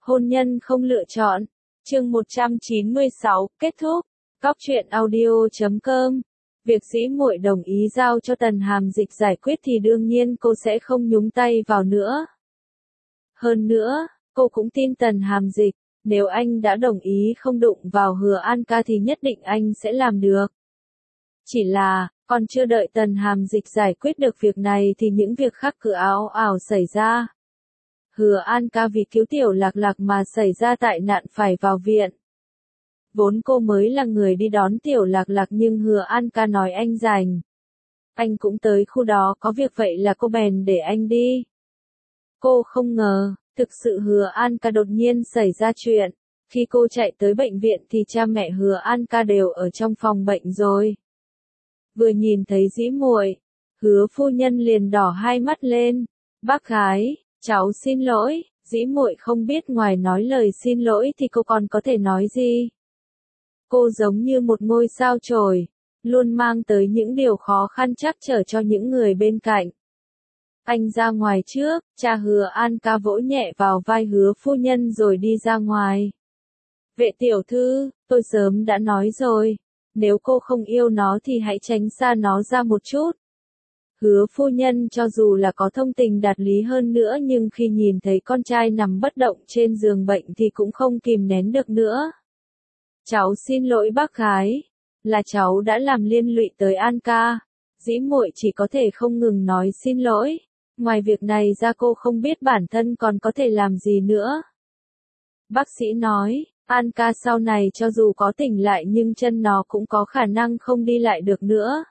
Hôn nhân không lựa chọn. Chương 196, kết thúc. Cóc truyện audio.com. Việc dĩ muội đồng ý giao cho Tần Hàm Dịch giải quyết thì đương nhiên cô sẽ không nhúng tay vào nữa. Hơn nữa, cô cũng tin Tần Hàm Dịch, nếu anh đã đồng ý không đụng vào Hứa An ca thì nhất định anh sẽ làm được. Chỉ là, còn chưa đợi Tần Hàm Dịch giải quyết được việc này thì những việc khác cứ ào ào xảy ra. Hứa An ca vì cứu Tiểu Lạc Lạc mà xảy ra tai nạn phải vào viện. Vốn cô mới là người đi đón Tiểu Lạc Lạc nhưng Hứa An ca nói anh rảnh. Anh cũng tới khu đó có việc vậy là cô bèn để anh đi. Cô không ngờ, thực sự Hứa An ca đột nhiên xảy ra chuyện. Khi cô chạy tới bệnh viện thì cha mẹ Hứa An ca đều ở trong phòng bệnh rồi. Vừa nhìn thấy dĩ muội, Hứa phu nhân liền đỏ hai mắt lên. Bác gái, cháu xin lỗi. Dĩ muội không biết ngoài nói lời xin lỗi thì cô còn có thể nói gì. Cô giống như một ngôi sao chổi, luôn mang tới những điều khó khăn trắc trở cho những người bên cạnh. Anh ra ngoài trước, cha Hứa An ca vỗ nhẹ vào vai Hứa phu nhân rồi đi ra ngoài. Vệ tiểu thư, tôi sớm đã nói rồi, nếu cô không yêu nó thì hãy tránh xa nó ra một chút. Hứa phu nhân cho dù là có thông tình đạt lý hơn nữa nhưng khi nhìn thấy con trai nằm bất động trên giường bệnh thì cũng không kìm nén được nữa. Cháu xin lỗi bác gái, là cháu đã làm liên lụy tới An ca. Dĩ muội chỉ có thể không ngừng nói xin lỗi, ngoài việc này ra cô không biết bản thân còn có thể làm gì nữa. Bác sĩ nói, An ca sau này cho dù có tỉnh lại nhưng chân nó cũng có khả năng không đi lại được nữa.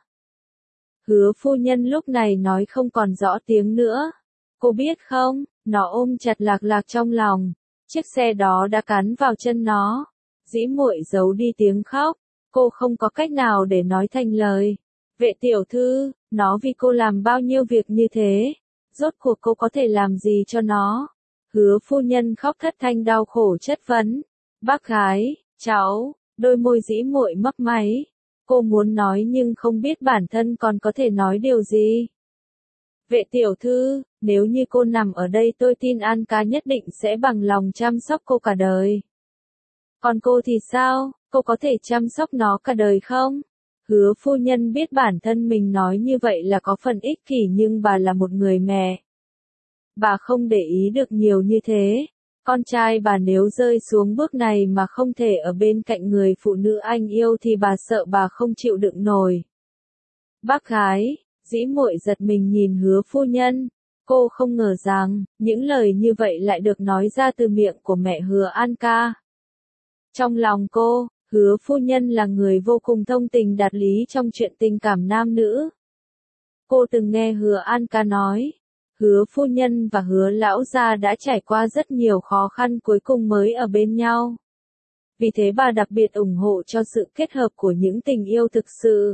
Hứa phu nhân lúc này nói không còn rõ tiếng nữa. Cô biết không, nó ôm chặt Lạc Lạc trong lòng, chiếc xe đó đã cắn vào chân nó. Dĩ muội giấu đi tiếng khóc, cô không có cách nào để nói thành lời. Vệ tiểu thư, nó vì cô làm bao nhiêu việc như thế, rốt cuộc cô có thể làm gì cho nó? Hứa phu nhân khóc thất thanh đau khổ chất vấn. Bác gái, cháu, đôi môi dĩ muội mấp máy. Cô muốn nói nhưng không biết bản thân còn có thể nói điều gì. Vệ tiểu thư, nếu như cô nằm ở đây tôi tin An ca nhất định sẽ bằng lòng chăm sóc cô cả đời. Còn cô thì sao, cô có thể chăm sóc nó cả đời không? Hứa phu nhân biết bản thân mình nói như vậy là có phần ích kỷ nhưng bà là một người mẹ. Bà không để ý được nhiều như thế. Con trai bà nếu rơi xuống bước này mà không thể ở bên cạnh người phụ nữ anh yêu thì bà sợ bà không chịu đựng nổi. Bác gái, dĩ muội giật mình nhìn Hứa phu nhân. Cô không ngờ rằng, những lời như vậy lại được nói ra từ miệng của mẹ Hứa An ca. Trong lòng cô, Hứa phu nhân là người vô cùng thông tình đạt lý trong chuyện tình cảm nam nữ. Cô từng nghe Hứa An ca nói, Hứa phu nhân và Hứa lão gia đã trải qua rất nhiều khó khăn cuối cùng mới ở bên nhau. Vì thế bà đặc biệt ủng hộ cho sự kết hợp của những tình yêu thực sự.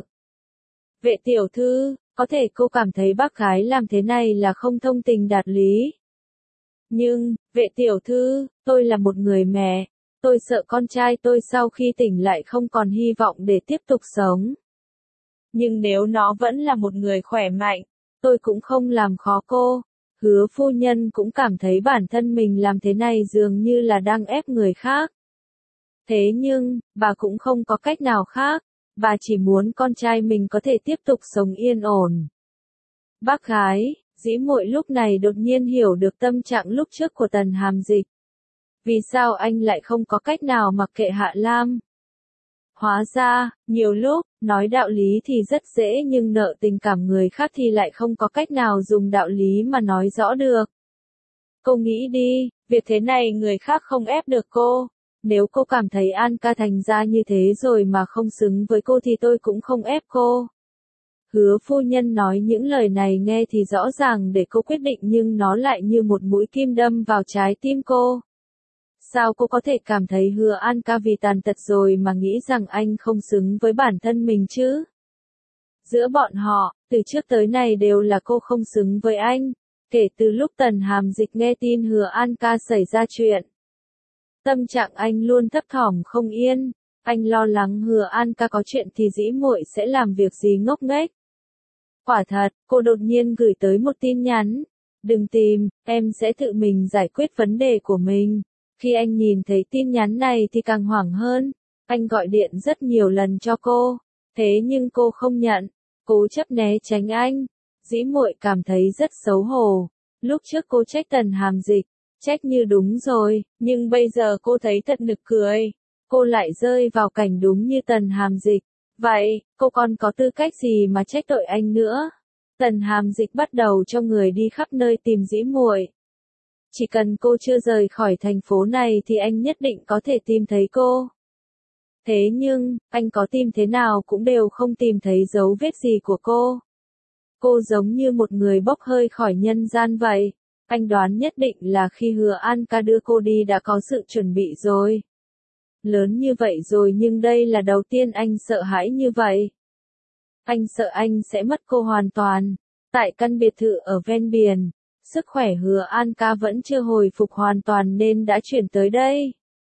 Vệ tiểu thư, có thể cô cảm thấy bác gái làm thế này là không thông tình đạt lý. Nhưng, vệ tiểu thư, tôi là một người mẹ. Tôi sợ con trai tôi sau khi tỉnh lại không còn hy vọng để tiếp tục sống. Nhưng nếu nó vẫn là một người khỏe mạnh, tôi cũng không làm khó cô. Hứa phu nhân cũng cảm thấy bản thân mình làm thế này dường như là đang ép người khác. Thế nhưng, bà cũng không có cách nào khác. Bà chỉ muốn con trai mình có thể tiếp tục sống yên ổn. Bác gái, dĩ muội lúc này đột nhiên hiểu được tâm trạng lúc trước của Tần Hàm Dịch. Vì sao anh lại không có cách nào mặc kệ Hạ Lam? Hóa ra, nhiều lúc, nói đạo lý thì rất dễ nhưng nợ tình cảm người khác thì lại không có cách nào dùng đạo lý mà nói rõ được. Cô nghĩ đi, việc thế này người khác không ép được cô. Nếu cô cảm thấy An ca thành ra như thế rồi mà không xứng với cô thì tôi cũng không ép cô. Hứa phu nhân nói những lời này nghe thì rõ ràng để cô quyết định nhưng nó lại như một mũi kim đâm vào trái tim cô. Sao cô có thể cảm thấy Hứa An ca vì tàn tật rồi mà nghĩ rằng anh không xứng với bản thân mình chứ? Giữa bọn họ, từ trước tới nay đều là cô không xứng với anh, kể từ lúc Tần Hàm Dịch nghe tin Hứa An ca xảy ra chuyện. Tâm trạng anh luôn thấp thỏm không yên, anh lo lắng Hứa An ca có chuyện thì dĩ muội sẽ làm việc gì ngốc nghếch. Quả thật, cô đột nhiên gửi tới một tin nhắn. Đừng tìm, em sẽ tự mình giải quyết vấn đề của mình. Khi anh nhìn thấy tin nhắn này thì càng hoảng hơn. Anh gọi điện rất nhiều lần cho cô, thế nhưng cô không nhận, cố chấp né tránh anh. Dĩ Muội cảm thấy rất xấu hổ. Lúc trước cô trách Tần Hàm Dịch, trách như đúng rồi, nhưng bây giờ cô thấy thật nực cười. Cô lại rơi vào cảnh đúng như Tần Hàm Dịch. Vậy, cô còn có tư cách gì mà trách tội anh nữa? Tần Hàm Dịch bắt đầu cho người đi khắp nơi tìm Dĩ Muội. Chỉ cần cô chưa rời khỏi thành phố này thì anh nhất định có thể tìm thấy cô. Thế nhưng, anh có tìm thế nào cũng đều không tìm thấy dấu vết gì của cô. Cô giống như một người bốc hơi khỏi nhân gian vậy. Anh đoán nhất định là khi Hứa An ca đưa cô đi đã có sự chuẩn bị rồi. Lớn như vậy rồi nhưng đây là đầu tiên anh sợ hãi như vậy. Anh sợ anh sẽ mất cô hoàn toàn. Tại căn biệt thự ở ven biển, sức khỏe Hứa An ca vẫn chưa hồi phục hoàn toàn nên đã chuyển tới đây.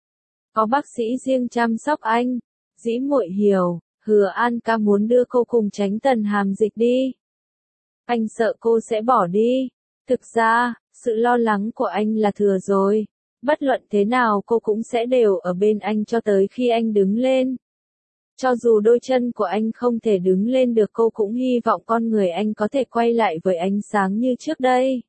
Có bác sĩ riêng chăm sóc anh. Dĩ Muội hiểu, Hứa An ca muốn đưa cô cùng tránh Tần Hàm Dịch đi. Anh sợ cô sẽ bỏ đi. Thực ra, sự lo lắng của anh là thừa rồi. Bất luận thế nào cô cũng sẽ đều ở bên anh cho tới khi anh đứng lên. Cho dù đôi chân của anh không thể đứng lên được cô cũng hy vọng con người anh có thể quay lại với ánh sáng như trước đây.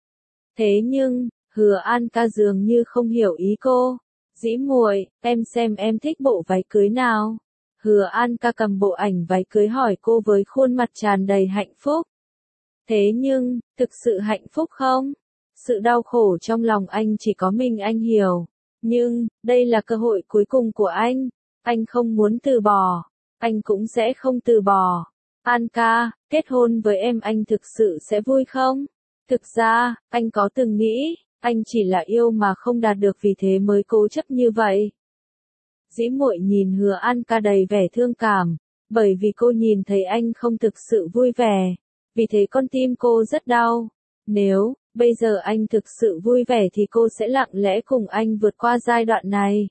Thế nhưng, Hứa An ca dường như không hiểu ý cô. Dĩ Muội, em xem em thích bộ váy cưới nào? Hứa An ca cầm bộ ảnh váy cưới hỏi cô với khuôn mặt tràn đầy hạnh phúc. Thế nhưng, thực sự hạnh phúc không? Sự đau khổ trong lòng anh chỉ có mình anh hiểu. Nhưng, đây là cơ hội cuối cùng của anh. Anh không muốn từ bỏ. Anh cũng sẽ không từ bỏ. An ca, kết hôn với em anh thực sự sẽ vui không? Thực ra, anh có từng nghĩ, anh chỉ là yêu mà không đạt được vì thế mới cố chấp như vậy. Dĩ Muội nhìn Hứa An ca đầy vẻ thương cảm, bởi vì cô nhìn thấy anh không thực sự vui vẻ. Vì thế con tim cô rất đau. Nếu, bây giờ anh thực sự vui vẻ thì cô sẽ lặng lẽ cùng anh vượt qua giai đoạn này.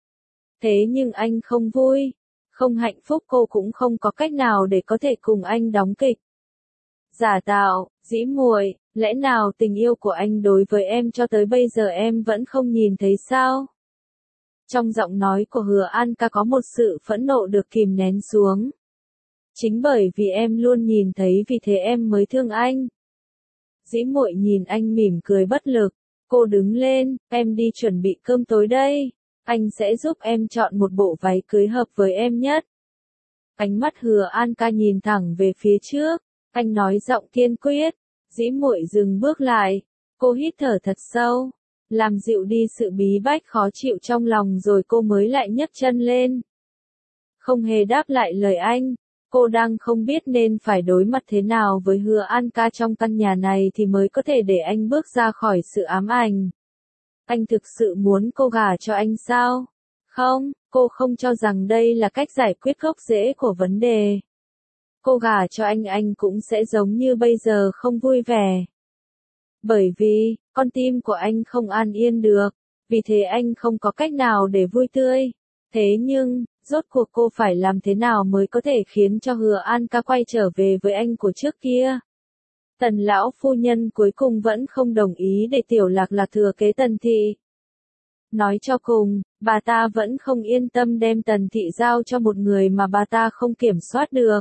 Thế nhưng anh không vui, không hạnh phúc cô cũng không có cách nào để có thể cùng anh đóng kịch. Giả tạo, Dĩ Muội, lẽ nào tình yêu của anh đối với em cho tới bây giờ em vẫn không nhìn thấy sao? Trong giọng nói của Hứa An ca có một sự phẫn nộ được kìm nén xuống. Chính bởi vì em luôn nhìn thấy vì thế em mới thương anh. Dĩ Muội nhìn anh mỉm cười bất lực. Cô đứng lên, em đi chuẩn bị cơm tối đây. Anh sẽ giúp em chọn một bộ váy cưới hợp với em nhất. Ánh mắt Hứa An ca nhìn thẳng về phía trước. Anh nói giọng kiên quyết. Dĩ Muội dừng bước lại. Cô hít thở thật sâu. Làm dịu đi sự bí bách khó chịu trong lòng rồi cô mới lại nhấc chân lên. Không hề đáp lại lời anh. Cô đang không biết nên phải đối mặt thế nào với Hứa An ca trong căn nhà này thì mới có thể để anh bước ra khỏi sự ám ảnh. Anh thực sự muốn cô gả cho anh sao? Không, cô không cho rằng đây là cách giải quyết gốc rễ của vấn đề. Cô gả cho anh cũng sẽ giống như bây giờ không vui vẻ. Bởi vì, con tim của anh không an yên được, vì thế anh không có cách nào để vui tươi. Thế nhưng, rốt cuộc cô phải làm thế nào mới có thể khiến cho Hứa An ca quay trở về với anh của trước kia? Tần lão phu nhân cuối cùng vẫn không đồng ý để Tiểu Lạc Lạc thừa kế Tần thị. Nói cho cùng, bà ta vẫn không yên tâm đem Tần thị giao cho một người mà bà ta không kiểm soát được.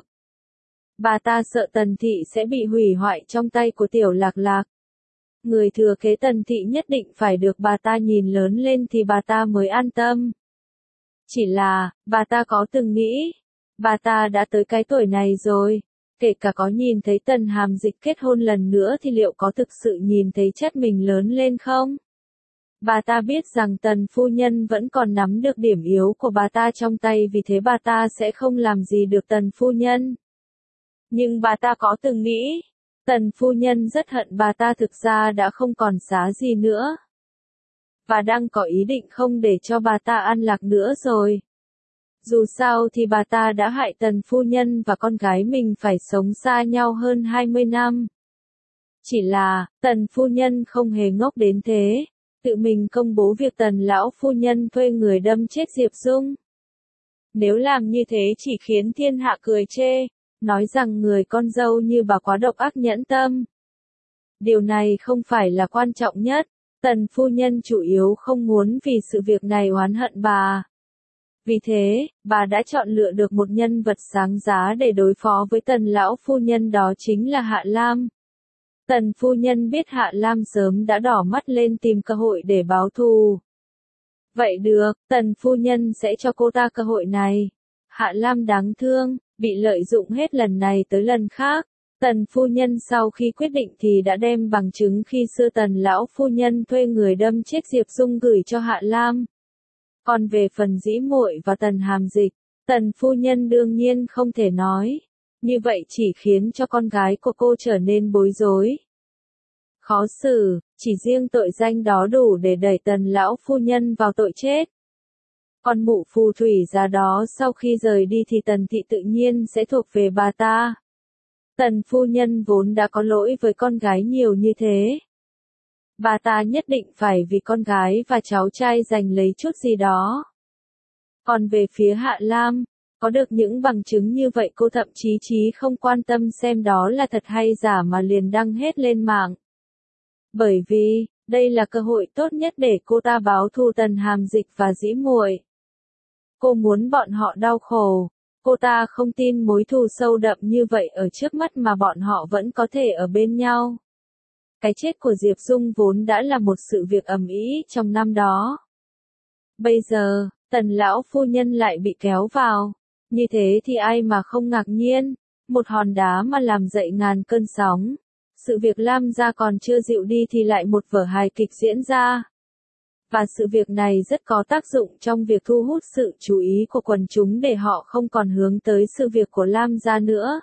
Bà ta sợ Tần thị sẽ bị hủy hoại trong tay của Tiểu Lạc Lạc. Người thừa kế Tần thị nhất định phải được bà ta nhìn lớn lên thì bà ta mới an tâm. Chỉ là, bà ta có từng nghĩ, bà ta đã tới cái tuổi này rồi, kể cả có nhìn thấy Tần Hàm Dịch kết hôn lần nữa thì liệu có thực sự nhìn thấy chất mình lớn lên không? Bà ta biết rằng Tần phu nhân vẫn còn nắm được điểm yếu của bà ta trong tay vì thế bà ta sẽ không làm gì được Tần phu nhân. Nhưng bà ta có từng nghĩ, Tần phu nhân rất hận bà ta thực ra đã không còn giá gì nữa. Và đang có ý định không để cho bà ta an lạc nữa rồi. Dù sao thì bà ta đã hại Tần phu nhân và con gái mình phải sống xa nhau hơn 20 năm. Chỉ là, Tần phu nhân không hề ngốc đến thế, tự mình công bố việc Tần lão phu nhân thuê người đâm chết Diệp Dung. Nếu làm như thế chỉ khiến thiên hạ cười chê, nói rằng người con dâu như bà quá độc ác nhẫn tâm. Điều này không phải là quan trọng nhất. Tần phu nhân chủ yếu không muốn vì sự việc này oán hận bà. Vì thế, bà đã chọn lựa được một nhân vật sáng giá để đối phó với Tần lão phu nhân, đó chính là Hạ Lam. Tần phu nhân biết Hạ Lam sớm đã đỏ mắt lên tìm cơ hội để báo thù. Vậy được, Tần phu nhân sẽ cho cô ta cơ hội này. Hạ Lam đáng thương, bị lợi dụng hết lần này tới lần khác. Tần phu nhân sau khi quyết định thì đã đem bằng chứng khi xưa Tần lão phu nhân thuê người đâm chết Diệp Dung gửi cho Hạ Lam. Còn về phần Dĩ Muội và Tần Hàm Dịch, Tần phu nhân đương nhiên không thể nói. Như vậy chỉ khiến cho con gái của cô trở nên bối rối. Khó xử, chỉ riêng tội danh đó đủ để đẩy Tần lão phu nhân vào tội chết. Còn mụ phù thủy già đó sau khi rời đi thì Tần thị tự nhiên sẽ thuộc về bà ta. Tần phu nhân vốn đã có lỗi với con gái nhiều như thế. Bà ta nhất định phải vì con gái và cháu trai giành lấy chút gì đó. Còn về phía Hạ Lam, có được những bằng chứng như vậy cô thậm chí không quan tâm xem đó là thật hay giả mà liền đăng hết lên mạng. Bởi vì, đây là cơ hội tốt nhất để cô ta báo thù Tần Hàm Dịch và Dĩ Muội. Cô muốn bọn họ đau khổ. Cô ta không tin mối thù sâu đậm như vậy ở trước mắt mà bọn họ vẫn có thể ở bên nhau. Cái chết của Diệp Dung vốn đã là một sự việc ầm ĩ trong năm đó. Bây giờ, Tần lão phu nhân lại bị kéo vào. Như thế thì ai mà không ngạc nhiên. Một hòn đá mà làm dậy ngàn cơn sóng. Sự việc Lam gia còn chưa dịu đi thì lại một vở hài kịch diễn ra. Và sự việc này rất có tác dụng trong việc thu hút sự chú ý của quần chúng để họ không còn hướng tới sự việc của Lam gia nữa.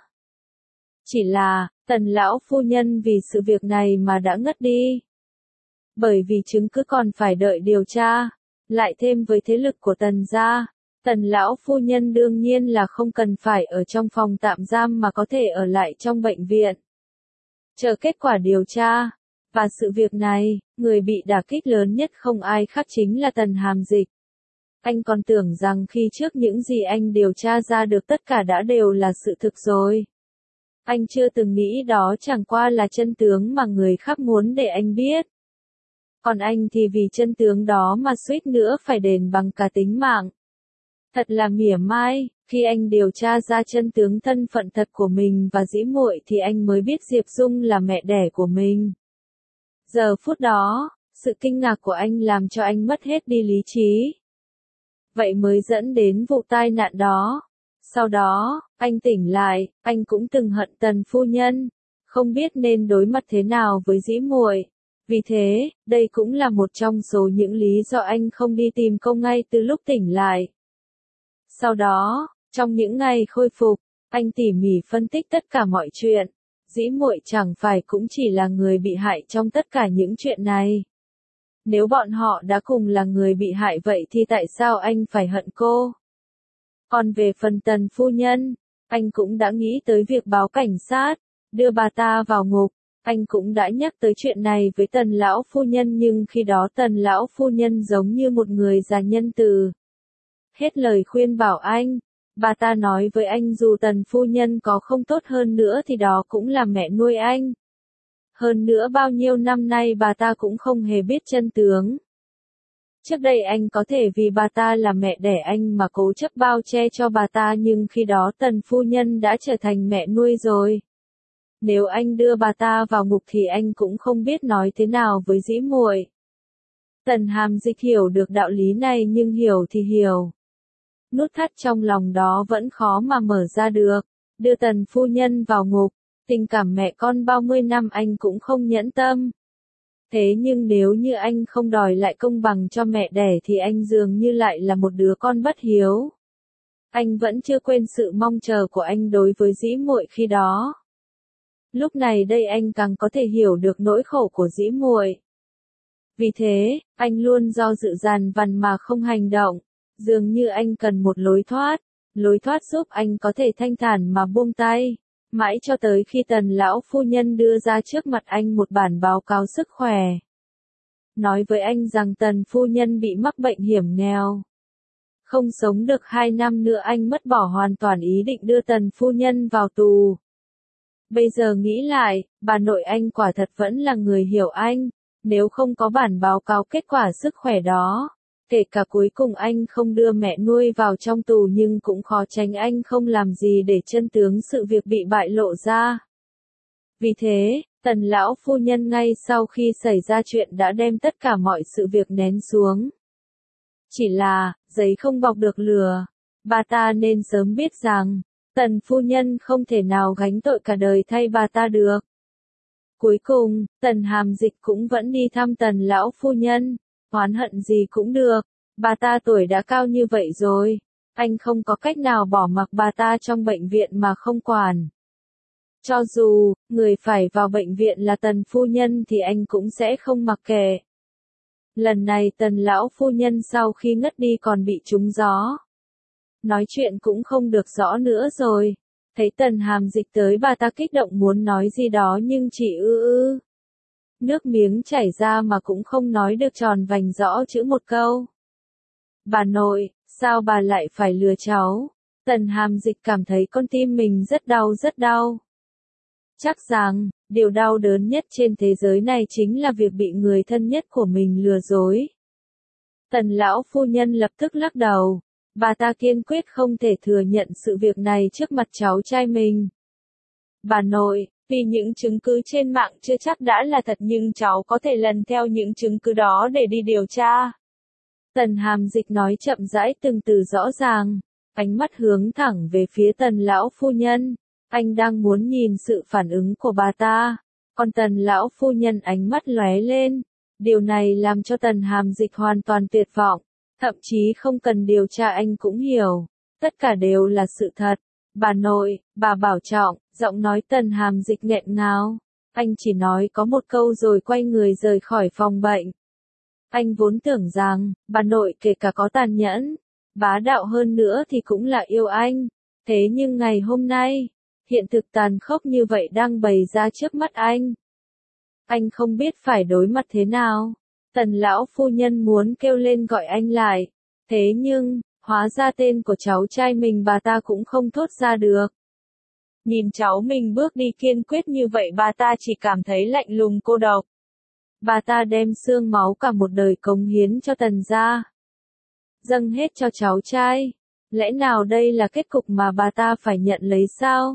Chỉ là, Tần lão phu nhân vì sự việc này mà đã ngất đi. Bởi vì chứng cứ còn phải đợi điều tra, lại thêm với thế lực của Tần gia, Tần lão phu nhân đương nhiên là không cần phải ở trong phòng tạm giam mà có thể ở lại trong bệnh viện. Chờ kết quả điều tra. Và sự việc này, người bị đả kích lớn nhất không ai khác chính là Tần Hàm Dịch. Anh còn tưởng rằng khi trước những gì anh điều tra ra được tất cả đã đều là sự thực rồi. Anh chưa từng nghĩ đó chẳng qua là chân tướng mà người khác muốn để anh biết. Còn anh thì vì chân tướng đó mà suýt nữa phải đền bằng cả tính mạng. Thật là mỉa mai, khi anh điều tra ra chân tướng thân phận thật của mình và Dĩ Muội thì anh mới biết Diệp Dung là mẹ đẻ của mình. Giờ phút đó, sự kinh ngạc của anh làm cho anh mất hết đi lý trí. Vậy mới dẫn đến vụ tai nạn đó. Sau đó, anh tỉnh lại, anh cũng từng hận Tần phu nhân, không biết nên đối mặt thế nào với Dĩ Muội. Vì thế, đây cũng là một trong số những lý do anh không đi tìm cô ngay từ lúc tỉnh lại. Sau đó, trong những ngày khôi phục, anh tỉ mỉ phân tích tất cả mọi chuyện. Dĩ Muội chẳng phải cũng chỉ là người bị hại trong tất cả những chuyện này. Nếu bọn họ đã cùng là người bị hại vậy thì tại sao anh phải hận cô? Còn về phần Tần phu nhân, anh cũng đã nghĩ tới việc báo cảnh sát, đưa bà ta vào ngục. Anh cũng đã nhắc tới chuyện này với Tần lão phu nhân nhưng khi đó Tần lão phu nhân giống như một người già nhân từ. Hết lời khuyên bảo anh. Bà ta nói với anh dù Tần phu nhân có không tốt hơn nữa thì đó cũng là mẹ nuôi anh. Hơn nữa bao nhiêu năm nay bà ta cũng không hề biết chân tướng. Trước đây anh có thể vì bà ta là mẹ đẻ anh mà cố chấp bao che cho bà ta nhưng khi đó Tần phu nhân đã trở thành mẹ nuôi rồi. Nếu anh đưa bà ta vào ngục thì anh cũng không biết nói thế nào với Dĩ Muội. Tần Hàm Dịch hiểu được đạo lý này nhưng hiểu thì hiểu. Nút thắt trong lòng đó vẫn khó mà mở ra được. Đưa Tần phu nhân vào ngục, tình cảm mẹ con bao nhiêu năm anh cũng không nhẫn tâm. Thế nhưng nếu như anh không đòi lại công bằng cho mẹ đẻ thì anh dường như lại là một đứa con bất hiếu. Anh vẫn chưa quên sự mong chờ của anh đối với Dĩ Muội khi đó. Lúc này đây anh càng có thể hiểu được nỗi khổ của Dĩ Muội. Vì thế, anh luôn do dự dằn vặt mà không hành động. Dường như anh cần một lối thoát giúp anh có thể thanh thản mà buông tay. Mãi cho tới khi Tần lão phu nhân đưa ra trước mặt anh một bản báo cáo sức khỏe. Nói với anh rằng Tần phu nhân bị mắc bệnh hiểm nghèo. Không sống được 2 năm nữa anh mất bỏ hoàn toàn ý định đưa Tần phu nhân vào tù. Bây giờ nghĩ lại, bà nội anh quả thật vẫn là người hiểu anh. Nếu không có bản báo cáo kết quả sức khỏe đó, kể cả cuối cùng anh không đưa mẹ nuôi vào trong tù nhưng cũng khó tránh anh không làm gì để chân tướng sự việc bị bại lộ ra. Vì thế, Tần lão phu nhân ngay sau khi xảy ra chuyện đã đem tất cả mọi sự việc nén xuống. Chỉ là, giấy không bọc được lửa. Bà ta nên sớm biết rằng, Tần phu nhân không thể nào gánh tội cả đời thay bà ta được. Cuối cùng, Tần Hàm Dịch cũng vẫn đi thăm Tần lão phu nhân, oán hận gì cũng được, bà ta tuổi đã cao như vậy rồi, anh không có cách nào bỏ mặc bà ta trong bệnh viện mà không quản. Cho dù, người phải vào bệnh viện là Tần phu nhân thì anh cũng sẽ không mặc kệ. Lần này Tần lão phu nhân sau khi ngất đi còn bị trúng gió. Nói chuyện cũng không được rõ nữa rồi. Thấy Tần Hàm Dịch tới bà ta kích động muốn nói gì đó nhưng chỉ nước miếng chảy ra mà cũng không nói được tròn vành rõ chữ một câu. Bà nội, sao bà lại phải lừa cháu? Tần Hàm Dịch cảm thấy con tim mình rất đau rất đau. Chắc rằng, điều đau đớn nhất trên thế giới này chính là việc bị người thân nhất của mình lừa dối. Tần lão phu nhân lập tức lắc đầu. Bà ta kiên quyết không thể thừa nhận sự việc này trước mặt cháu trai mình. Bà nội, vì những chứng cứ trên mạng chưa chắc đã là thật nhưng cháu có thể lần theo những chứng cứ đó để đi điều tra. Tần Hàm Dịch nói chậm rãi từng từ rõ ràng, ánh mắt hướng thẳng về phía Tần lão phu nhân. Anh đang muốn nhìn sự phản ứng của bà ta. Còn Tần lão phu nhân ánh mắt lóe lên. Điều này làm cho Tần Hàm Dịch hoàn toàn tuyệt vọng. Thậm chí không cần điều tra anh cũng hiểu. Tất cả đều là sự thật. Bà nội, bà bảo trọng, giọng nói Tần Hàm Dịch nghẹn ngào. Anh chỉ nói có một câu rồi quay người rời khỏi phòng bệnh. Anh vốn tưởng rằng, bà nội kể cả có tàn nhẫn, bá đạo hơn nữa thì cũng là yêu anh. Thế nhưng ngày hôm nay, hiện thực tàn khốc như vậy đang bày ra trước mắt anh. Anh không biết phải đối mặt thế nào. Tần lão phu nhân muốn kêu lên gọi anh lại. Thế nhưng, hóa ra tên của cháu trai mình bà ta cũng không thốt ra được. Nhìn cháu mình bước đi kiên quyết như vậy bà ta chỉ cảm thấy lạnh lùng cô độc. Bà ta đem xương máu cả một đời cống hiến cho Tần gia. Dâng hết cho cháu trai. Lẽ nào đây là kết cục mà bà ta phải nhận lấy sao?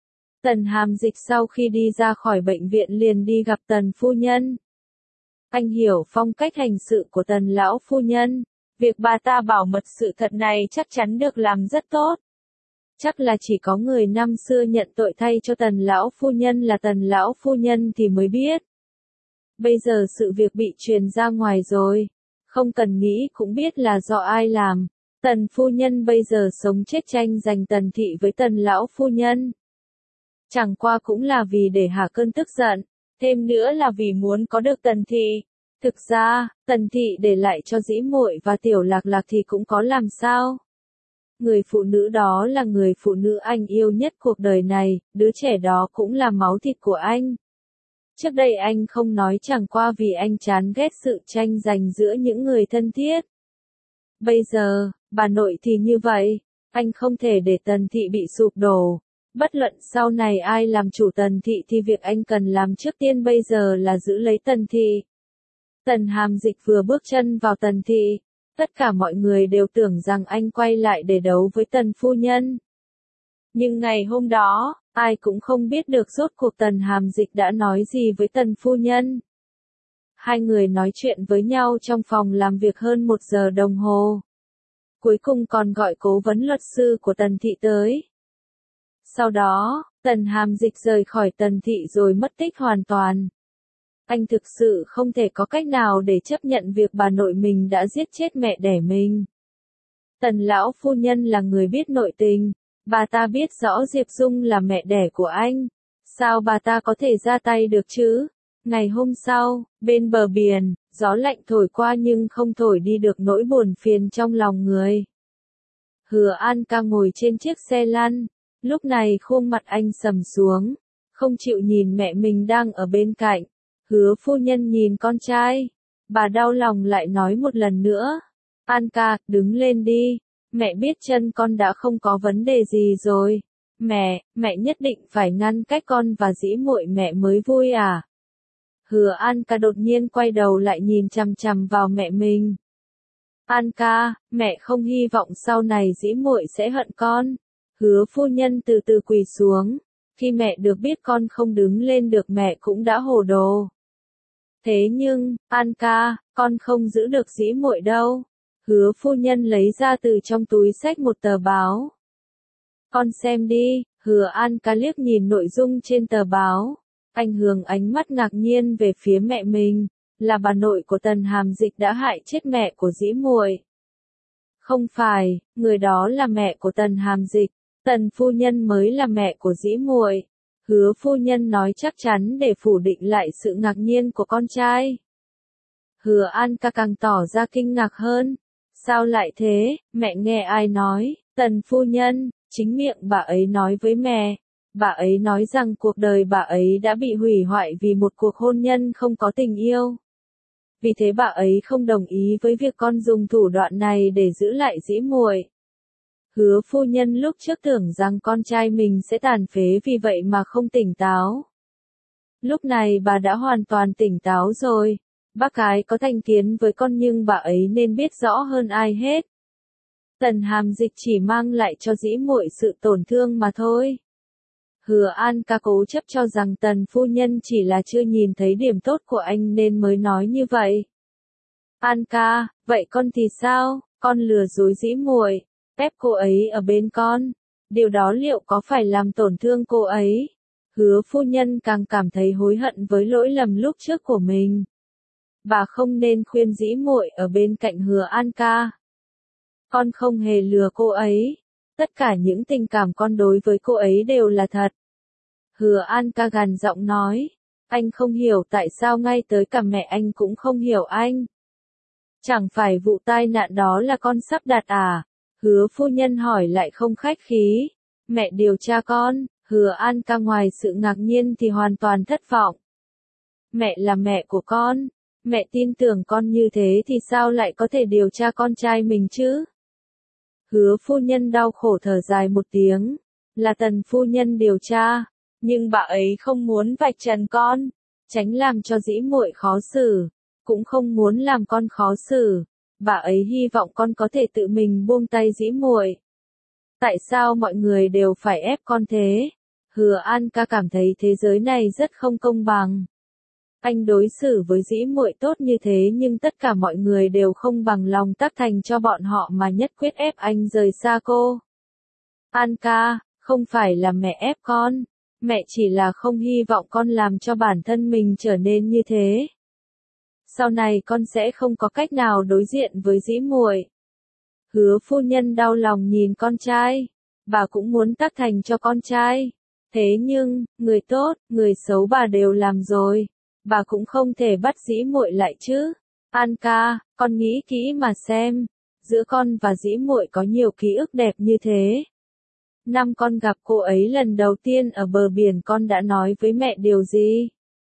Tần Hàm Dịch sau khi đi ra khỏi bệnh viện liền đi gặp Tần phu nhân. Anh hiểu phong cách hành sự của Tần lão phu nhân. Việc bà ta bảo mật sự thật này chắc chắn được làm rất tốt. Chắc là chỉ có người năm xưa nhận tội thay cho Tần lão phu nhân là Tần lão phu nhân thì mới biết. Bây giờ sự việc bị truyền ra ngoài rồi. Không cần nghĩ cũng biết là do ai làm. Tần phu nhân bây giờ sống chết tranh giành Tần thị với Tần lão phu nhân. Chẳng qua cũng là vì để hạ cơn tức giận. Thêm nữa là vì muốn có được Tần thị. Thực ra, Tần thị để lại cho Dĩ Muội và Tiểu Lạc Lạc thì cũng có làm sao. Người phụ nữ đó là người phụ nữ anh yêu nhất cuộc đời này, đứa trẻ đó cũng là máu thịt của anh. Trước đây anh không nói chẳng qua vì anh chán ghét sự tranh giành giữa những người thân thiết. Bây giờ, bà nội thì như vậy, anh không thể để Tần thị bị sụp đổ. Bất luận sau này ai làm chủ Tần thị thì việc anh cần làm trước tiên bây giờ là giữ lấy Tần thị. Tần Hàm Dịch vừa bước chân vào Tần thị, tất cả mọi người đều tưởng rằng anh quay lại để đấu với Tần phu nhân. Nhưng ngày hôm đó, ai cũng không biết được rốt cuộc Tần Hàm Dịch đã nói gì với Tần phu nhân. Hai người nói chuyện với nhau trong phòng làm việc hơn 1 giờ đồng hồ. Cuối cùng còn gọi cố vấn luật sư của Tần thị tới. Sau đó, Tần Hàm Dịch rời khỏi Tần thị rồi mất tích hoàn toàn. Anh thực sự không thể có cách nào để chấp nhận việc bà nội mình đã giết chết mẹ đẻ mình. Tần lão phu nhân là người biết nội tình. Bà ta biết rõ Diệp Dung là mẹ đẻ của anh. Sao bà ta có thể ra tay được chứ? Ngày hôm sau, bên bờ biển, gió lạnh thổi qua nhưng không thổi đi được nỗi buồn phiền trong lòng người. Hứa An ca ngồi trên chiếc xe lăn. Lúc này khuôn mặt anh sầm xuống. Không chịu nhìn mẹ mình đang ở bên cạnh. Hứa phu nhân nhìn con trai. Bà đau lòng lại nói một lần nữa. An ca, đứng lên đi. Mẹ biết chân con đã không có vấn đề gì rồi. Mẹ nhất định phải ngăn cách con và Dĩ Muội mẹ mới vui à? Hứa An ca đột nhiên quay đầu lại nhìn chằm chằm vào mẹ mình. An ca, mẹ không hy vọng sau này dĩ muội sẽ hận con. Hứa phu nhân từ từ quỳ xuống. Khi mẹ được biết con không đứng lên được mẹ cũng đã hồ đồ. Thế nhưng, An ca, con không giữ được dĩ muội đâu. Hứa phu nhân lấy ra từ trong túi xách một tờ báo. Con xem đi, Hứa An ca liếc nhìn nội dung trên tờ báo. Anh hướng ánh mắt ngạc nhiên về phía mẹ mình, là bà nội của Tần Hàm Dịch đã hại chết mẹ của dĩ muội. Không phải, người đó là mẹ của Tần Hàm Dịch, Tần phu nhân mới là mẹ của dĩ muội. Hứa phu nhân nói chắc chắn để phủ định lại sự ngạc nhiên của con trai. Hứa An ca càng tỏ ra kinh ngạc hơn. Sao lại thế, mẹ nghe ai nói? Tần phu nhân, chính miệng bà ấy nói với mẹ. Bà ấy nói rằng cuộc đời bà ấy đã bị hủy hoại vì một cuộc hôn nhân không có tình yêu. Vì thế bà ấy không đồng ý với việc con dùng thủ đoạn này để giữ lại dĩ muội. Hứa phu nhân lúc trước tưởng rằng con trai mình sẽ tàn phế vì vậy mà không tỉnh táo. Lúc này bà đã hoàn toàn tỉnh táo rồi. Bác gái có thành kiến với con nhưng bà ấy nên biết rõ hơn ai hết. Tần Hàm Dịch chỉ mang lại cho dĩ muội sự tổn thương mà thôi. Hứa An ca cố chấp cho rằng Tần phu nhân chỉ là chưa nhìn thấy điểm tốt của anh nên mới nói như vậy. An ca, vậy con thì sao? Con lừa dối dĩ muội, ép cô ấy ở bên con. Điều đó liệu có phải làm tổn thương cô ấy? Hứa phu nhân càng cảm thấy hối hận với lỗi lầm lúc trước của mình. Bà không nên khuyên dĩ muội ở bên cạnh Hứa An ca. Con không hề lừa cô ấy. Tất cả những tình cảm con đối với cô ấy đều là thật. Hứa An ca gằn giọng nói. Anh không hiểu tại sao ngay tới cả mẹ anh cũng không hiểu anh. Chẳng phải vụ tai nạn đó là con sắp đặt à? Hứa phu nhân hỏi lại không khách khí. Mẹ điều tra con. Hứa An ca ngoài sự ngạc nhiên thì hoàn toàn thất vọng. Mẹ là mẹ của con. Mẹ tin tưởng con như thế thì sao lại có thể điều tra con trai mình chứ? Hứa phu nhân đau khổ thở dài một tiếng. Là Tần phu nhân điều tra. Nhưng bà ấy không muốn vạch trần con. Tránh làm cho dĩ muội khó xử. Cũng không muốn làm con khó xử. Bà ấy hy vọng con có thể tự mình buông tay dĩ muội. Tại sao mọi người đều phải ép con thế? Hứa An ca cảm thấy thế giới này rất không công bằng. Anh đối xử với dĩ muội tốt như thế nhưng tất cả mọi người đều không bằng lòng tác thành cho bọn họ mà nhất quyết ép anh rời xa cô. An ca, không phải là mẹ ép con. Mẹ chỉ là không hy vọng con làm cho bản thân mình trở nên như thế. Sau này con sẽ không có cách nào đối diện với dĩ muội. Hứa phu nhân đau lòng nhìn con trai. Bà cũng muốn tác thành cho con trai. Thế nhưng, người tốt, người xấu bà đều làm rồi. Bà cũng không thể bắt dĩ muội lại chứ. An ca, con nghĩ kỹ mà xem. Giữa con và dĩ muội có nhiều ký ức đẹp như thế. Năm con gặp cô ấy lần đầu tiên ở bờ biển con đã nói với mẹ điều gì?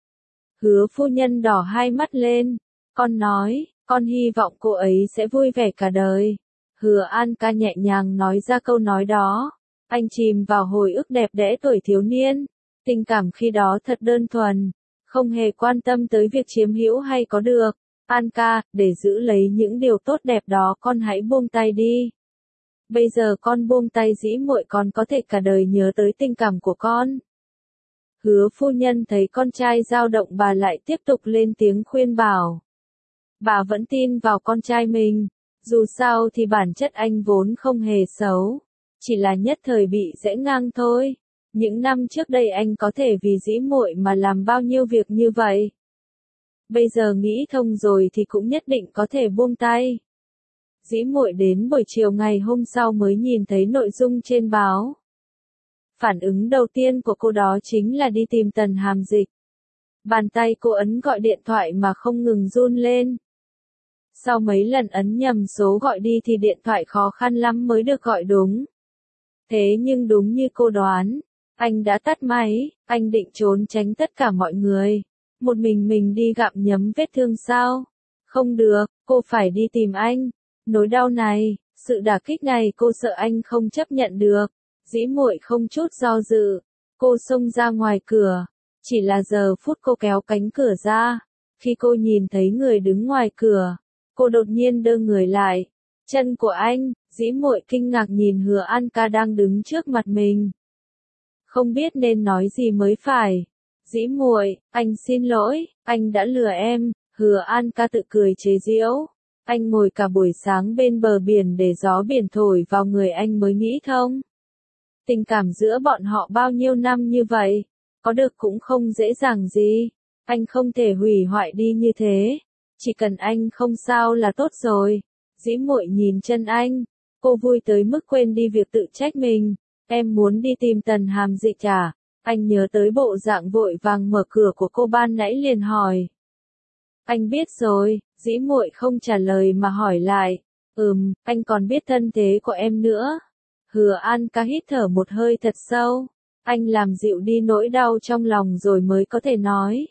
Hứa phu nhân đỏ hai mắt lên. Con nói, con hy vọng cô ấy sẽ vui vẻ cả đời. Hứa An ca nhẹ nhàng nói ra câu nói đó. Anh chìm vào hồi ức đẹp đẽ tuổi thiếu niên. Tình cảm khi đó thật đơn thuần. Không hề quan tâm tới việc chiếm hữu hay có được. An ca, để giữ lấy những điều tốt đẹp đó con hãy buông tay đi. Bây giờ con buông tay dĩ muội con có thể cả đời nhớ tới tình cảm của con. Hứa phu nhân thấy con trai dao động bà lại tiếp tục lên tiếng khuyên bảo. Bà vẫn tin vào con trai mình. Dù sao thì bản chất anh vốn không hề xấu. Chỉ là nhất thời bị rẽ ngang thôi. Những năm trước đây anh có thể vì dĩ muội mà làm bao nhiêu việc như vậy. Bây giờ nghĩ thông rồi thì cũng nhất định có thể buông tay. Dĩ muội đến buổi chiều ngày hôm sau mới nhìn thấy nội dung trên báo. Phản ứng đầu tiên của cô đó chính là đi tìm Tần Hàm Dịch. Bàn tay cô ấn gọi điện thoại mà không ngừng run lên. Sau mấy lần ấn nhầm số gọi đi thì điện thoại khó khăn lắm mới được gọi đúng. Thế nhưng đúng như cô đoán, anh đã tắt máy, anh định trốn tránh tất cả mọi người. Một mình đi gặm nhấm vết thương sao? Không được, cô phải đi tìm anh. Nỗi đau này, sự đả kích này cô sợ anh không chấp nhận được. Dĩ muội không chút do dự. Cô xông ra ngoài cửa. Chỉ là giờ phút cô kéo cánh cửa ra, khi cô nhìn thấy người đứng ngoài cửa, cô đột nhiên đơ người lại. Chân của anh, Dĩ Muội kinh ngạc nhìn Hứa An Ca đang đứng trước mặt mình. Không biết nên nói gì mới phải. Dĩ Muội, anh xin lỗi, anh đã lừa em. Hứa An Ca tự cười chế giễu. Anh ngồi cả buổi sáng bên bờ biển để gió biển thổi vào người anh mới nghĩ thông. Tình cảm giữa bọn họ bao nhiêu năm như vậy, có được cũng không dễ dàng gì. Anh không thể hủy hoại đi như thế. Chỉ cần anh không sao là tốt rồi. Dĩ Muội nhìn chân anh, cô vui tới mức quên đi việc tự trách mình. Em muốn đi tìm Tần Hàm Dịch à? Anh nhớ tới bộ dạng vội vàng mở cửa của cô ban nãy liền hỏi. Anh biết rồi, Dĩ Muội không trả lời mà hỏi lại. Anh còn biết thân thế của em nữa. Hứa An Ca hít thở một hơi thật sâu. Anh làm dịu đi nỗi đau trong lòng rồi mới có thể nói.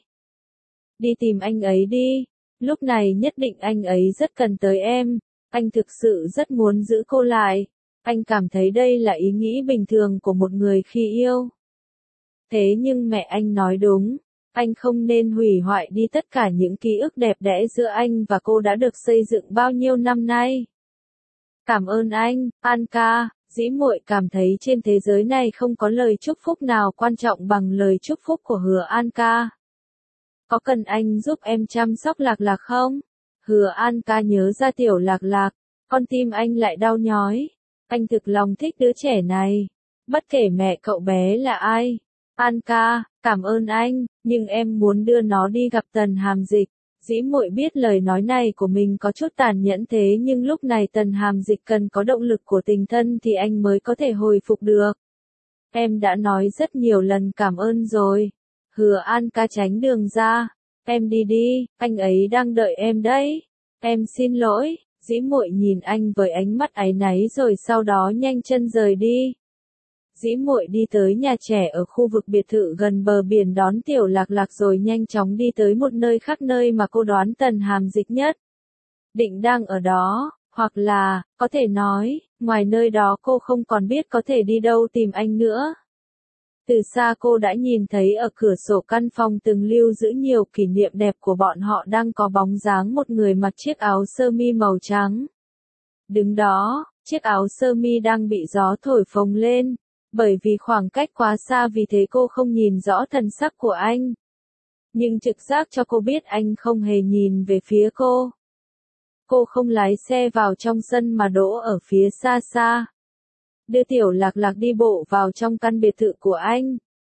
Đi tìm anh ấy đi. Lúc này nhất định anh ấy rất cần tới em. Anh thực sự rất muốn giữ cô lại. Anh cảm thấy đây là ý nghĩ bình thường của một người khi yêu. Thế nhưng mẹ anh nói đúng. Anh không nên hủy hoại đi tất cả những ký ức đẹp đẽ giữa anh và cô đã được xây dựng bao nhiêu năm nay. Cảm ơn anh, An Ca. Dĩ Muội cảm thấy trên thế giới này không có lời chúc phúc nào quan trọng bằng lời chúc phúc của Hứa An Ca. Có cần anh giúp em chăm sóc Lạc Lạc không? Hứa An Ca nhớ ra Tiểu Lạc Lạc, con tim anh lại đau nhói. Anh thực lòng thích đứa trẻ này, bất kể mẹ cậu bé là ai. An Ca, cảm ơn anh, nhưng em muốn đưa nó đi gặp Tần Hàm Dịch. Dĩ Muội biết lời nói này của mình có chút tàn nhẫn thế nhưng lúc này Tần Hàm Dịch cần có động lực của tình thân thì anh mới có thể hồi phục được. Em đã nói rất nhiều lần cảm ơn rồi. Hứa An Ca tránh đường ra. Em đi đi, anh ấy đang đợi em đấy. Em xin lỗi. Dĩ Muội nhìn anh với ánh mắt áy náy rồi sau đó nhanh chân rời đi. Dĩ Muội đi tới nhà trẻ ở khu vực biệt thự gần bờ biển đón Tiểu Lạc Lạc rồi nhanh chóng đi tới một nơi khác, nơi mà cô đoán Tần Hàm Dịch nhất định đang ở đó, hoặc là, có thể nói, ngoài nơi đó cô không còn biết có thể đi đâu tìm anh nữa. Từ xa cô đã nhìn thấy ở cửa sổ căn phòng từng lưu giữ nhiều kỷ niệm đẹp của bọn họ đang có bóng dáng một người mặc chiếc áo sơ mi màu trắng. Đứng đó, chiếc áo sơ mi đang bị gió thổi phồng lên. Bởi vì khoảng cách quá xa vì thế cô không nhìn rõ thần sắc của anh. Nhưng trực giác cho cô biết anh không hề nhìn về phía cô. Cô không lái xe vào trong sân mà đỗ ở phía xa xa. Đưa Tiểu Lạc Lạc đi bộ vào trong căn biệt thự của anh.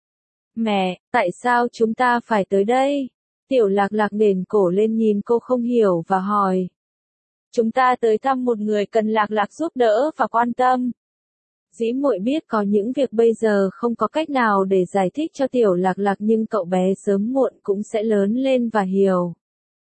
Mẹ, tại sao chúng ta phải tới đây? Tiểu Lạc Lạc nền cổ lên nhìn cô không hiểu và hỏi. Chúng ta tới thăm một người cần Lạc Lạc giúp đỡ và quan tâm. Dĩ Muội biết có những việc bây giờ không có cách nào để giải thích cho Tiểu Lạc Lạc nhưng cậu bé sớm muộn cũng sẽ lớn lên và hiểu.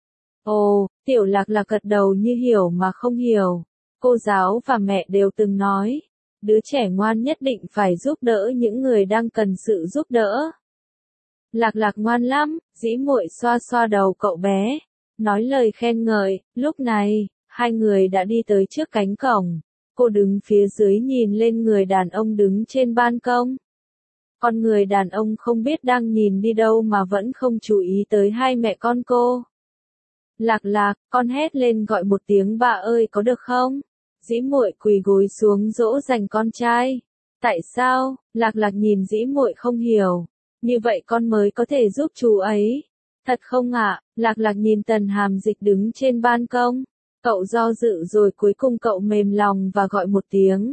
Ồ, Tiểu Lạc Lạc gật đầu như hiểu mà không hiểu. Cô giáo và mẹ đều từng nói, đứa trẻ ngoan nhất định phải giúp đỡ những người đang cần sự giúp đỡ. Lạc Lạc ngoan lắm, Dĩ Muội xoa xoa đầu cậu bé, nói lời khen ngợi. Lúc này, hai người đã đi tới trước cánh cổng. Cô đứng phía dưới nhìn lên người đàn ông đứng trên ban công. Con người đàn ông không biết đang nhìn đi đâu mà vẫn không chú ý tới hai mẹ con cô. Lạc Lạc, con hét lên gọi một tiếng bà ơi có được không? Dĩ Muội quỳ gối xuống dỗ dành con trai. Tại sao? Lạc Lạc nhìn Dĩ Muội không hiểu. Như vậy con mới có thể giúp chú ấy. Thật không ạ? Lạc Lạc nhìn Tần Hàm Dịch đứng trên ban công. Cậu do dự rồi cuối cùng cậu mềm lòng và gọi một tiếng.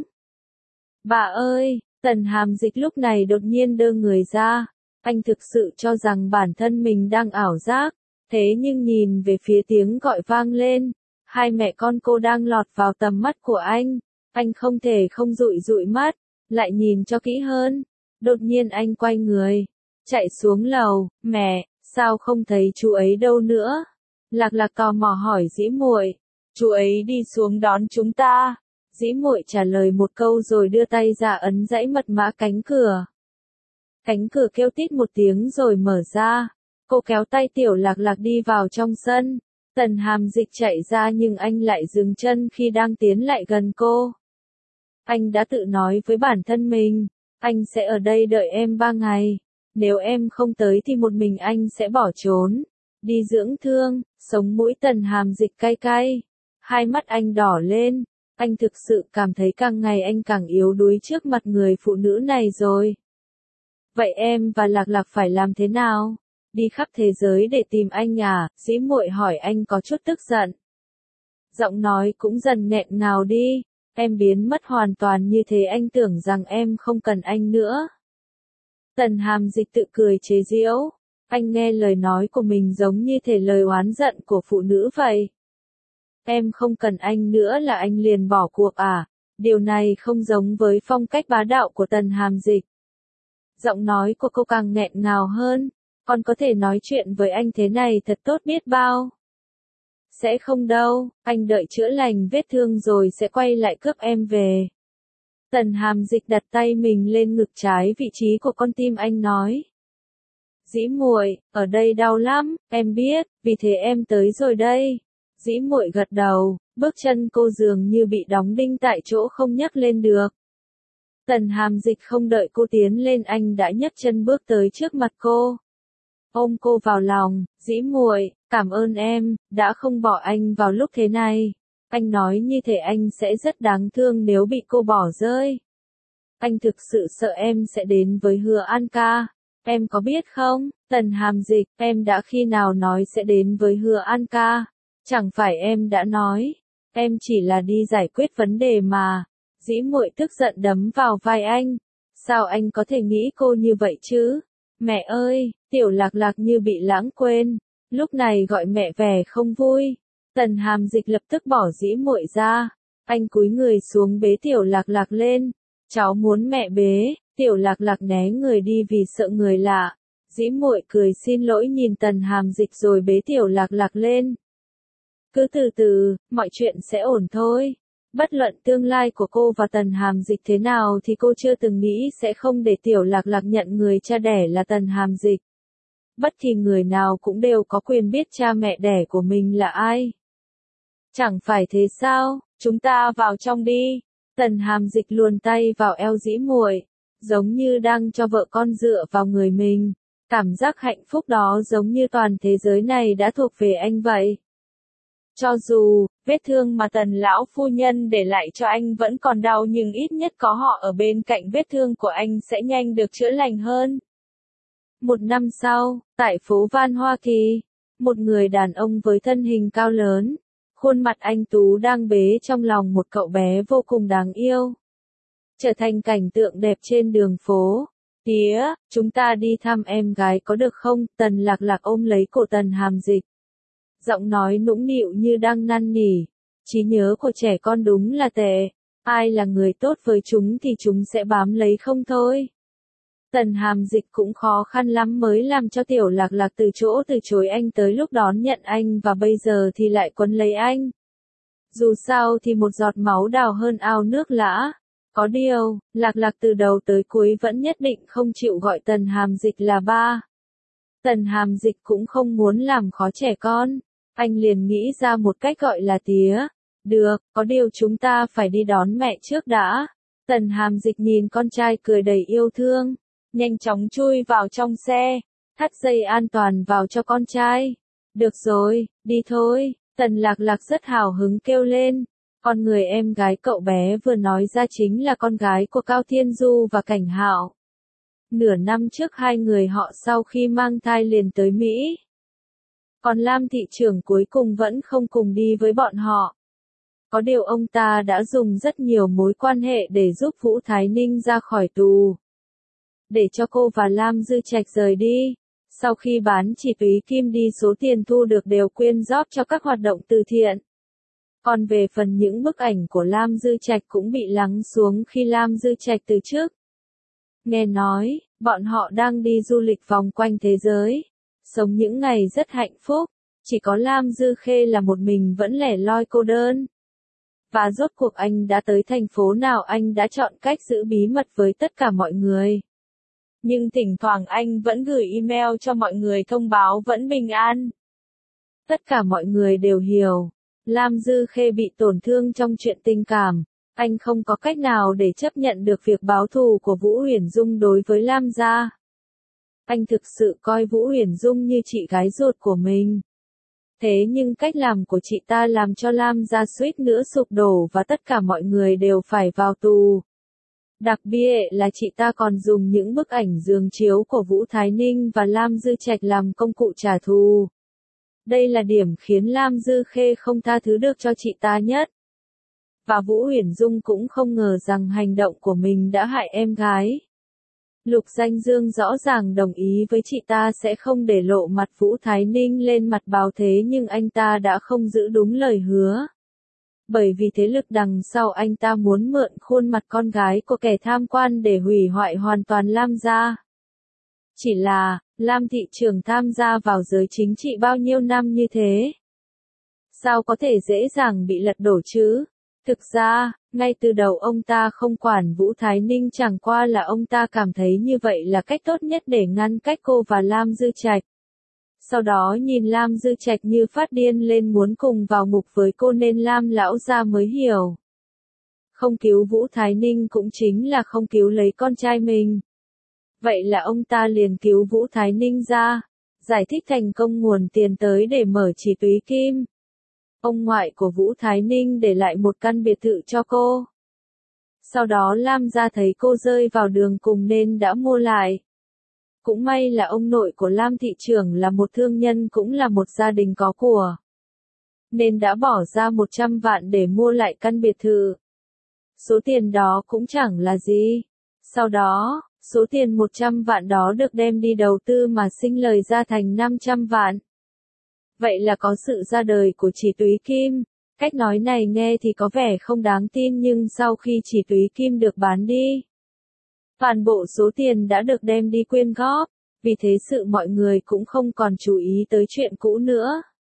Bà ơi, Tần Hàm Dịch lúc này đột nhiên đơ người ra. Anh thực sự cho rằng bản thân mình đang ảo giác. Thế nhưng nhìn về phía tiếng gọi vang lên. Hai mẹ con cô đang lọt vào tầm mắt của anh. Anh không thể không dụi dụi mắt. Lại nhìn cho kỹ hơn. Đột nhiên anh quay người. Chạy xuống lầu. Mẹ, sao không thấy chú ấy đâu nữa? Lạc Lạc tò mò hỏi Dĩ Muội. Chú ấy đi xuống đón chúng ta. Dĩ Muội trả lời một câu rồi đưa tay ra ấn dãy mật mã cánh cửa. Cánh cửa kêu tít một tiếng rồi mở ra. Cô kéo tay Tiểu Lạc Lạc đi vào trong sân. Tần Hàm Dịch chạy ra nhưng anh lại dừng chân khi đang tiến lại gần cô. Anh đã tự nói với bản thân mình, anh sẽ ở đây đợi em 3 ngày. Nếu em không tới thì một mình anh sẽ bỏ trốn. Đi dưỡng thương, sống mũi Tần Hàm Dịch cay cay. Hai mắt anh đỏ lên. Anh thực sự cảm thấy càng ngày anh càng yếu đuối trước mặt người phụ nữ này rồi. Vậy em và Lạc Lạc phải làm thế nào? Đi khắp thế giới để tìm anh à? Dĩ Muội hỏi anh có chút tức giận. Giọng nói cũng dần nghẹn ngào đi. Em biến mất hoàn toàn như thế anh tưởng rằng em không cần anh nữa. Tần Hàm Dịch tự cười chế giễu. Anh nghe lời nói của mình giống như thể lời oán giận của phụ nữ vậy. Em không cần anh nữa là anh liền bỏ cuộc à? Điều này không giống với phong cách bá đạo của Tần Hàm Dịch. Giọng nói của cô càng nghẹn ngào hơn. Con có thể nói chuyện với anh thế này thật tốt biết bao. Sẽ không đâu, anh đợi chữa lành vết thương rồi sẽ quay lại cướp em về. Tần Hàm Dịch đặt tay mình lên ngực trái vị trí của con tim anh nói. Dĩ Muội, ở đây đau lắm, em biết, vì thế em tới rồi đây. Dĩ Muội gật đầu, bước chân cô dường như bị đóng đinh tại chỗ không nhấc lên được. Tần Hàm Dịch không đợi cô tiến lên anh đã nhấc chân bước tới trước mặt cô. Ôm cô vào lòng, Dĩ Muội, cảm ơn em, đã không bỏ anh vào lúc thế này. Anh nói như thể anh sẽ rất đáng thương nếu bị cô bỏ rơi. Anh thực sự sợ em sẽ đến với Hứa An ca. Em có biết không, Tần Hàm Dịch, em đã khi nào nói sẽ đến với Hứa An ca? Chẳng phải em đã nói, em chỉ là đi giải quyết vấn đề mà. Dĩ Muội tức giận đấm vào vai anh. Sao anh có thể nghĩ cô như vậy chứ? Mẹ ơi, Tiểu Lạc Lạc như bị lãng quên. Lúc này gọi mẹ về không vui. Tần Hàm Dịch lập tức bỏ Dĩ Muội ra. Anh cúi người xuống bế Tiểu Lạc Lạc lên. Cháu muốn mẹ bế. Tiểu Lạc Lạc né người đi vì sợ người lạ. Dĩ Muội cười xin lỗi nhìn Tần Hàm Dịch rồi bế Tiểu Lạc Lạc lên. Cứ từ từ, mọi chuyện sẽ ổn thôi. Bất luận tương lai của cô và Tần Hàm Dịch thế nào thì cô chưa từng nghĩ sẽ không để Tiểu Lạc Lạc nhận người cha đẻ là Tần Hàm Dịch. Bất kỳ người nào cũng đều có quyền biết cha mẹ đẻ của mình là ai. Chẳng phải thế sao, chúng ta vào trong đi. Tần Hàm Dịch luồn tay vào eo Dĩ Muội, giống như đang cho vợ con dựa vào người mình. Cảm giác hạnh phúc đó giống như toàn thế giới này đã thuộc về anh vậy. Cho dù, vết thương mà Tần lão phu nhân để lại cho anh vẫn còn đau nhưng ít nhất có họ ở bên cạnh vết thương của anh sẽ nhanh được chữa lành hơn. Một năm sau, tại phố Van Hoa Kỳ, một người đàn ông với thân hình cao lớn, khuôn mặt anh tú đang bế trong lòng một cậu bé vô cùng đáng yêu. Trở thành cảnh tượng đẹp trên đường phố. Tía, chúng ta đi thăm em gái có được không? Tần Lạc Lạc ôm lấy cổ Tần Hàm Dịch. Giọng nói nũng nịu như đang năn nỉ. Trí nhớ của trẻ con đúng là tệ. Ai là người tốt với chúng thì chúng sẽ bám lấy không thôi. Tần Hàm Dịch cũng khó khăn lắm mới làm cho Tiểu Lạc Lạc từ chỗ từ chối anh tới lúc đón nhận anh và bây giờ thì lại quấn lấy anh. Dù sao thì một giọt máu đào hơn ao nước lã. Có điều, Lạc Lạc từ đầu tới cuối vẫn nhất định không chịu gọi Tần Hàm Dịch là ba. Tần Hàm Dịch cũng không muốn làm khó trẻ con. Anh liền nghĩ ra một cách gọi là tía. Được, có điều chúng ta phải đi đón mẹ trước đã. Tần Hàm Dịch nhìn con trai cười đầy yêu thương. Nhanh chóng chui vào trong xe. Thắt dây an toàn vào cho con trai. Được rồi, đi thôi. Tần Lạc Lạc rất hào hứng kêu lên. Con người em gái cậu bé vừa nói ra chính là con gái của Cao Thiên Du và Cảnh Hạo. Nửa năm trước hai người họ sau khi mang thai liền tới Mỹ. Còn Lam thị trưởng cuối cùng vẫn không cùng đi với bọn họ. Có điều ông ta đã dùng rất nhiều mối quan hệ để giúp Vũ Thái Ninh ra khỏi tù. Để cho cô và Lam Dư Trạch rời đi. Sau khi bán chỉ túy kim đi số tiền thu được đều quyên góp cho các hoạt động từ thiện. Còn về phần những bức ảnh của Lam Dư Trạch cũng bị lắng xuống khi Lam Dư Trạch từ chức. Nghe nói, bọn họ đang đi du lịch vòng quanh thế giới. Sống những ngày rất hạnh phúc. Chỉ có Lam Dư Khê là một mình vẫn lẻ loi cô đơn. Và rốt cuộc anh đã tới thành phố nào anh đã chọn cách giữ bí mật với tất cả mọi người. Nhưng thỉnh thoảng anh vẫn gửi email cho mọi người thông báo vẫn bình an. Tất cả mọi người đều hiểu. Lam Dư Khê bị tổn thương trong chuyện tình cảm. Anh không có cách nào để chấp nhận được việc báo thù của Vũ Uyển Dung đối với Lam gia. Anh thực sự coi Vũ Huyền Dung như chị gái ruột của mình. Thế nhưng cách làm của chị ta làm cho Lam gia suýt nữa sụp đổ và tất cả mọi người đều phải vào tù. Đặc biệt là chị ta còn dùng những bức ảnh giường chiếu của Vũ Thái Ninh và Lam Dư Trạch làm công cụ trả thù. Đây là điểm khiến Lam Dư Khê không tha thứ được cho chị ta nhất. Và Vũ Huyền Dung cũng không ngờ rằng hành động của mình đã hại em gái. Lục Danh Dương rõ ràng đồng ý với chị ta sẽ không để lộ mặt Vũ Thái Ninh lên mặt báo, thế nhưng anh ta đã không giữ đúng lời hứa. Bởi vì thế lực đằng sau anh ta muốn mượn khuôn mặt con gái của kẻ tham quan để hủy hoại hoàn toàn Lam gia. Chỉ là, Lam thị trưởng tham gia vào giới chính trị bao nhiêu năm như thế? Sao có thể dễ dàng bị lật đổ chứ? Thực ra, ngay từ đầu ông ta không quản Vũ Thái Ninh, chẳng qua là ông ta cảm thấy như vậy là cách tốt nhất để ngăn cách cô và Lam Dư Trạch. Sau đó nhìn Lam Dư Trạch như phát điên lên muốn cùng vào ngục với cô nên Lam lão gia mới hiểu. Không cứu Vũ Thái Ninh cũng chính là không cứu lấy con trai mình. Vậy là ông ta liền cứu Vũ Thái Ninh ra, giải thích thành công nguồn tiền tới để mở Chỉ Túy Kim. Ông ngoại của Vũ Thái Ninh để lại một căn biệt thự cho cô. Sau đó Lam gia thấy cô rơi vào đường cùng nên đã mua lại. Cũng may là ông nội của Lam thị trưởng là một thương nhân cũng là một gia đình có của. Nên đã bỏ ra 100 vạn để mua lại căn biệt thự. Số tiền đó cũng chẳng là gì. Sau đó, số tiền 100 vạn đó được đem đi đầu tư mà sinh lời ra thành 500 vạn. Vậy là có sự ra đời của Chỉ Túy Kim. Cách nói này nghe thì có vẻ không đáng tin nhưng sau khi Chỉ Túy Kim được bán đi, toàn bộ số tiền đã được đem đi quyên góp, vì thế sự mọi người cũng không còn chú ý tới chuyện cũ nữa.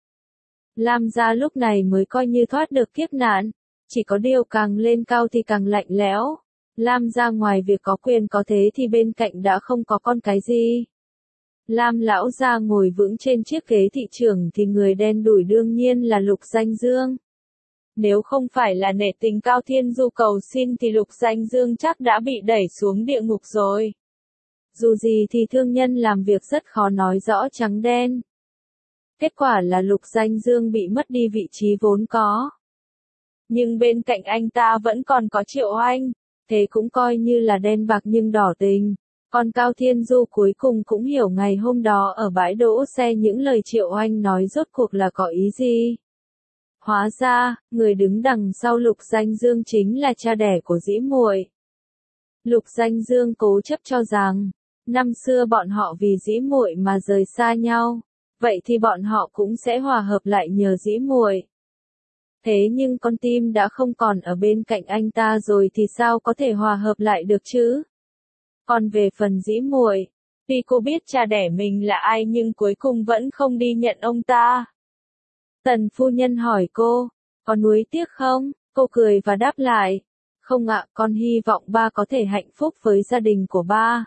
Lam gia lúc này mới coi như thoát được kiếp nạn, chỉ có điều càng lên cao thì càng lạnh lẽo. Lam gia ngoài việc có quyền có thế thì bên cạnh đã không có con cái gì. Lam lão gia ngồi vững trên chiếc ghế thị trưởng thì người đen đủi đương nhiên là Lục Danh Dương. Nếu không phải là nể tình Cao Thiên Du cầu xin thì Lục Danh Dương chắc đã bị đẩy xuống địa ngục rồi. Dù gì thì thương nhân làm việc rất khó nói rõ trắng đen. Kết quả là Lục Danh Dương bị mất đi vị trí vốn có. Nhưng bên cạnh anh ta vẫn còn có Triệu Oanh, thế cũng coi như là đen bạc nhưng đỏ tình. Còn Cao Thiên Du cuối cùng cũng hiểu ngày hôm đó ở bãi đỗ xe những lời Triệu Oanh nói rốt cuộc là có ý gì. Hóa ra, người đứng đằng sau Lục Danh Dương chính là cha đẻ của Dĩ Muội. Lục Danh Dương cố chấp cho rằng, năm xưa bọn họ vì Dĩ Muội mà rời xa nhau, vậy thì bọn họ cũng sẽ hòa hợp lại nhờ Dĩ Muội. Thế nhưng con tim đã không còn ở bên cạnh anh ta rồi thì sao có thể hòa hợp lại được chứ? Còn về phần Dĩ Muội, tuy cô biết cha đẻ mình là ai nhưng cuối cùng vẫn không đi nhận ông ta. Tần phu nhân hỏi cô, có nuối tiếc không? Cô cười và đáp lại, không ạ, con hy vọng ba có thể hạnh phúc với gia đình của ba.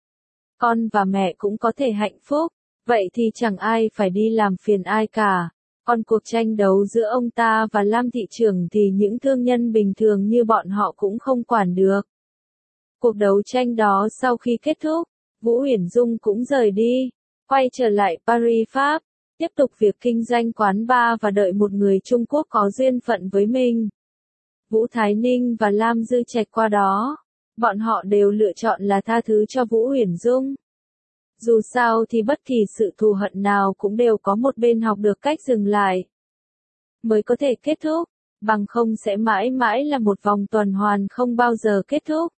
Con và mẹ cũng có thể hạnh phúc, vậy thì chẳng ai phải đi làm phiền ai cả. Còn cuộc tranh đấu giữa ông ta và Lam thị trưởng thì những thương nhân bình thường như bọn họ cũng không quản được. Cuộc đấu tranh đó sau khi kết thúc, Vũ Huyền Dung cũng rời đi, quay trở lại Paris, Pháp, tiếp tục việc kinh doanh quán bar và đợi một người Trung Quốc có duyên phận với mình. Vũ Thái Ninh và Lam Dư Trạch qua đó, bọn họ đều lựa chọn là tha thứ cho Vũ Huyền Dung. Dù sao thì bất kỳ sự thù hận nào cũng đều có một bên học được cách dừng lại, mới có thể kết thúc, bằng không sẽ mãi mãi là một vòng tuần hoàn không bao giờ kết thúc.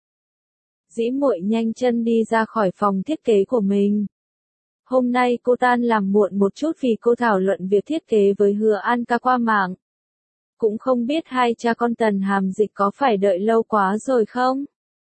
Dĩ Muội nhanh chân đi ra khỏi phòng thiết kế của mình. Hôm nay cô tan làm muộn một chút vì cô thảo luận việc thiết kế với Hứa An Ca qua mạng. Cũng không biết hai cha con Tần Hàm Dịch có phải đợi lâu quá rồi không?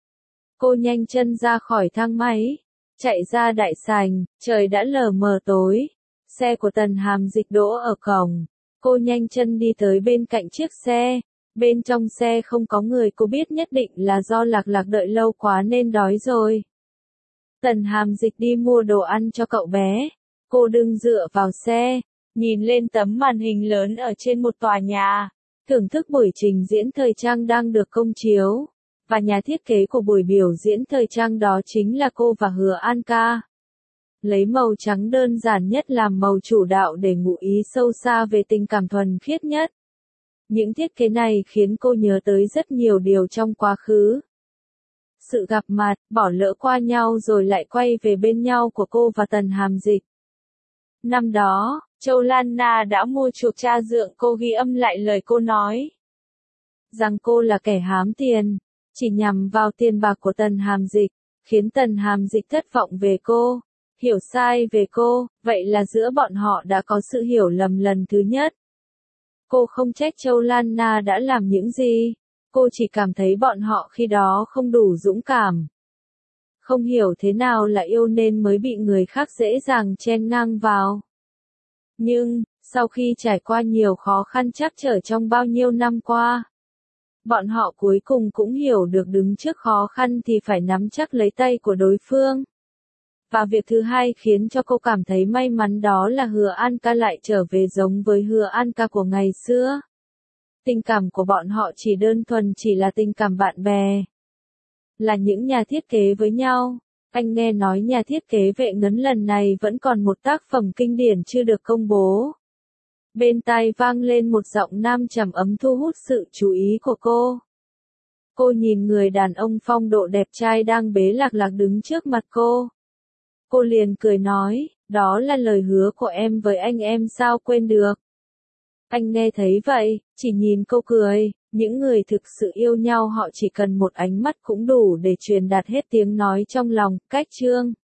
Cô nhanh chân ra khỏi thang máy, chạy ra đại sảnh, trời đã lờ mờ tối. Xe của Tần Hàm Dịch đỗ ở cổng. Cô nhanh chân đi tới bên cạnh chiếc xe. Bên trong xe không có người, cô biết nhất định là do Lạc Lạc đợi lâu quá nên đói rồi. Tần Hàm Dịch đi mua đồ ăn cho cậu bé. Cô đứng dựa vào xe, nhìn lên tấm màn hình lớn ở trên một tòa nhà, thưởng thức buổi trình diễn thời trang đang được công chiếu. Và nhà thiết kế của buổi biểu diễn thời trang đó chính là cô và Hứa An Ca. Lấy màu trắng đơn giản nhất làm màu chủ đạo để ngụ ý sâu xa về tình cảm thuần khiết nhất. Những thiết kế này khiến cô nhớ tới rất nhiều điều trong quá khứ. Sự gặp mặt, bỏ lỡ qua nhau rồi lại quay về bên nhau của cô và Tần Hàm Dịch. Năm đó, Châu Lan Na đã mua chuộc cha dượng cô ghi âm lại lời cô nói. Rằng cô là kẻ hám tiền, chỉ nhằm vào tiền bạc của Tần Hàm Dịch, khiến Tần Hàm Dịch thất vọng về cô, hiểu sai về cô, vậy là giữa bọn họ đã có sự hiểu lầm lần thứ nhất. Cô không trách Châu Lan Na đã làm những gì, cô chỉ cảm thấy bọn họ khi đó không đủ dũng cảm. Không hiểu thế nào là yêu nên mới bị người khác dễ dàng chen ngang vào. Nhưng, sau khi trải qua nhiều khó khăn trắc trở trong bao nhiêu năm qua, bọn họ cuối cùng cũng hiểu được đứng trước khó khăn thì phải nắm chắc lấy tay của đối phương. Và việc thứ hai khiến cho cô cảm thấy may mắn đó là Hứa An Ca lại trở về giống với Hứa An Ca của ngày xưa. Tình cảm của bọn họ chỉ đơn thuần chỉ là tình cảm bạn bè. Là những nhà thiết kế với nhau. Anh nghe nói nhà thiết kế Vệ Ngấn lần này vẫn còn một tác phẩm kinh điển chưa được công bố. Bên tai vang lên một giọng nam trầm ấm thu hút sự chú ý của cô. Cô nhìn người đàn ông phong độ đẹp trai đang bế lạc đứng trước mặt cô. Cô liền cười nói, đó là lời hứa của em với anh em sao quên được. Anh nghe thấy vậy, chỉ nhìn cô cười, những người thực sự yêu nhau họ chỉ cần một ánh mắt cũng đủ để truyền đạt hết tiếng nói trong lòng, cách chương.